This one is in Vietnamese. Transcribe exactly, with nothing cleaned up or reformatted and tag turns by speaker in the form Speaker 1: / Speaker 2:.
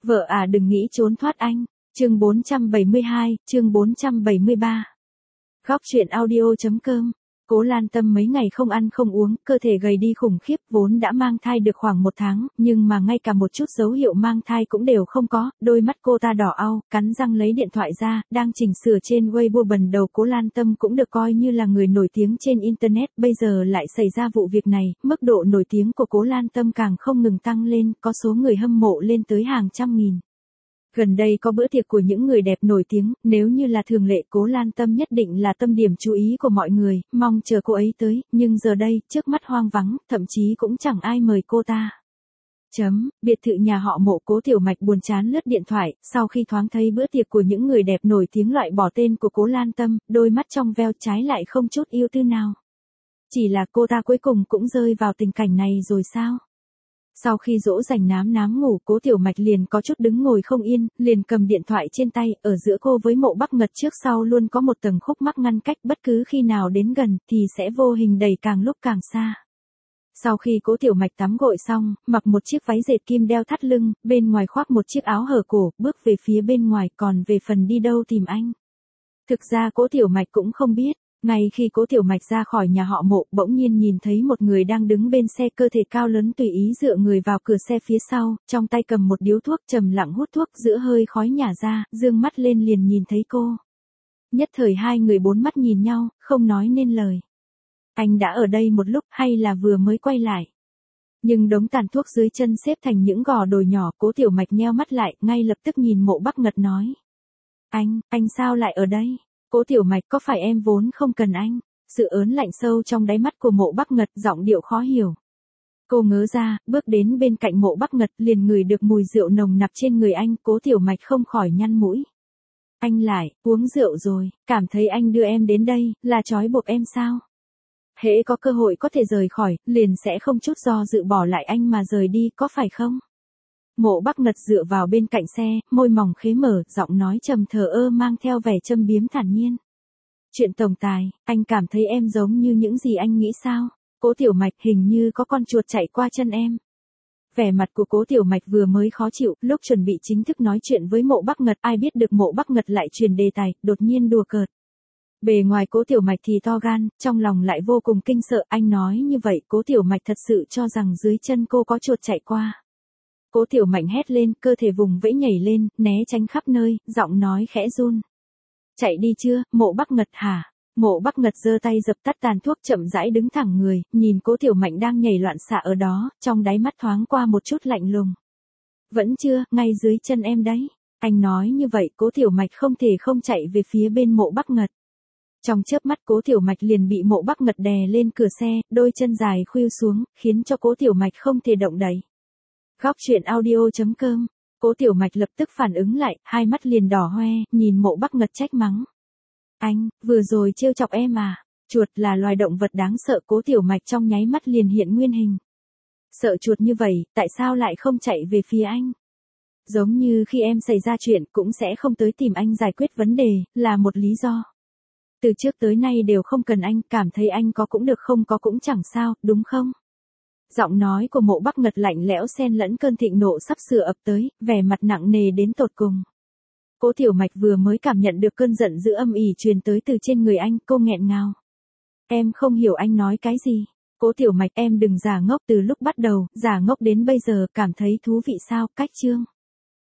Speaker 1: Vợ à đừng nghĩ trốn thoát anh. Chương bốn trăm bảy mươi hai, chương bốn trăm bảy mươi ba. Góc truyện audio.com. Cố Lan Tâm mấy ngày không ăn không uống, cơ thể gầy đi khủng khiếp, vốn đã mang thai được khoảng một tháng, nhưng mà ngay cả một chút dấu hiệu mang thai cũng đều không có, đôi mắt cô ta đỏ au, cắn răng lấy điện thoại ra, đang chỉnh sửa trên Weibo. Bần đầu Cố Lan Tâm cũng được coi như là người nổi tiếng trên Internet, bây giờ lại xảy ra vụ việc này, mức độ nổi tiếng của Cố Lan Tâm càng không ngừng tăng lên, có số người hâm mộ lên tới hàng trăm nghìn. Gần đây có bữa tiệc của những người đẹp nổi tiếng, nếu như là thường lệ Cố Lan Tâm nhất định là tâm điểm chú ý của mọi người, mong chờ cô ấy tới, nhưng giờ đây, trước mắt hoang vắng, thậm chí cũng chẳng ai mời cô ta. Chấm, biệt thự nhà họ Mộ. Cố Tiểu Mạch buồn chán lướt điện thoại, sau khi thoáng thấy bữa tiệc của những người đẹp nổi tiếng loại bỏ tên của Cố Lan Tâm, đôi mắt trong veo trái lại không chút yêu tư nào. Chỉ là cô ta cuối cùng cũng rơi vào tình cảnh này rồi sao? Sau khi dỗ dành nám nám ngủ, Cố Tiểu Mạch liền có chút đứng ngồi không yên, liền cầm điện thoại trên tay, ở giữa cô với Mộ Bắc Ngật trước sau luôn có một tầng khúc mắc ngăn cách, bất cứ khi nào đến gần, thì sẽ vô hình đẩy càng lúc càng xa. Sau khi Cố Tiểu Mạch tắm gội xong, mặc một chiếc váy dệt kim đeo thắt lưng, bên ngoài khoác một chiếc áo hở cổ, bước về phía bên ngoài, còn về phần đi đâu tìm anh. Thực ra Cố Tiểu Mạch cũng không biết. Ngay khi Cố Tiểu Mạch ra khỏi nhà họ Mộ, bỗng nhiên nhìn thấy một người đang đứng bên xe, cơ thể cao lớn tùy ý dựa người vào cửa xe phía sau, trong tay cầm một điếu thuốc, trầm lặng hút thuốc, giữa hơi khói nhả ra, dương mắt lên liền nhìn thấy cô. Nhất thời hai người bốn mắt nhìn nhau, không nói nên lời. Anh đã ở đây một lúc hay là vừa mới quay lại? Nhưng đống tàn thuốc dưới chân xếp thành những gò đồi nhỏ, Cố Tiểu Mạch nheo mắt lại, ngay lập tức nhìn Mộ Bắc Ngật nói. Anh, anh sao lại ở đây? Cố Tiểu Mạch, có phải em vốn không cần anh? Sự ớn lạnh sâu trong đáy mắt của Mộ Bắc Ngật, giọng điệu khó hiểu. Cô ngớ ra, bước đến bên cạnh Mộ Bắc Ngật, liền ngửi được mùi rượu nồng nặc trên người anh. Cố Tiểu Mạch không khỏi nhăn mũi. Anh lại, uống rượu rồi, cảm thấy anh đưa em đến đây, là trói buộc em sao? Hễ có cơ hội có thể rời khỏi, liền sẽ không chút do dự bỏ lại anh mà rời đi, có phải không? Mộ Bắc Ngật dựa vào bên cạnh xe, môi mỏng khế mở, giọng nói trầm thờ ơ mang theo vẻ châm biếm thản nhiên. Chuyện tổng tài, anh cảm thấy em giống như những gì anh nghĩ sao? Cố Tiểu Mạch, hình như có con chuột chạy qua chân em. Vẻ mặt của Cố Tiểu Mạch vừa mới khó chịu, lúc chuẩn bị chính thức nói chuyện với Mộ Bắc Ngật, ai biết được Mộ Bắc Ngật lại truyền đề tài, đột nhiên đùa cợt. Bề ngoài Cố Tiểu Mạch thì to gan, trong lòng lại vô cùng kinh sợ, anh nói như vậy, Cố Tiểu Mạch thật sự cho rằng dưới chân cô có chuột chạy qua. Cố Tiểu Mạch hét lên, cơ thể vùng vẫy nhảy lên, né tránh khắp nơi, giọng nói khẽ run. Chạy đi chưa, Mộ Bắc Ngật hả? Mộ Bắc Ngật giơ tay dập tắt tàn thuốc, chậm rãi đứng thẳng người, nhìn Cố Tiểu Mạch đang nhảy loạn xạ ở đó, trong đáy mắt thoáng qua một chút lạnh lùng. Vẫn chưa, ngay dưới chân em đấy. Anh nói như vậy, Cố Tiểu Mạch không thể không chạy về phía bên Mộ Bắc Ngật. Trong chớp mắt Cố Tiểu Mạch liền bị Mộ Bắc Ngật đè lên cửa xe, đôi chân dài khuỵu xuống, khiến cho Cố Tiểu Mạch không thể động đậy. Góc truyện audio.com. Cố Tiểu Mạch lập tức phản ứng lại, hai mắt liền đỏ hoe, nhìn Mộ Bắc Ngật trách mắng. Anh, vừa rồi trêu chọc em à? Chuột là loài động vật đáng sợ. Cố Tiểu Mạch trong nháy mắt liền hiện nguyên hình. Sợ chuột như vậy, tại sao lại không chạy về phía anh? Giống như khi em xảy ra chuyện cũng sẽ không tới tìm anh giải quyết vấn đề, là một lý do. Từ trước tới nay đều không cần anh, cảm thấy anh có cũng được không có cũng chẳng sao, đúng không? Giọng nói của Mộ Bắc Ngật lạnh lẽo xen lẫn cơn thịnh nộ sắp sửa ập tới, vẻ mặt nặng nề đến tột cùng. Cố Tiểu Mạch vừa mới cảm nhận được cơn giận dữ âm ỉ truyền tới từ trên người anh, cô nghẹn ngào. Em không hiểu anh nói cái gì. Cố Tiểu Mạch, em đừng giả ngốc, từ lúc bắt đầu, giả ngốc đến bây giờ, cảm thấy thú vị sao? Cách chương.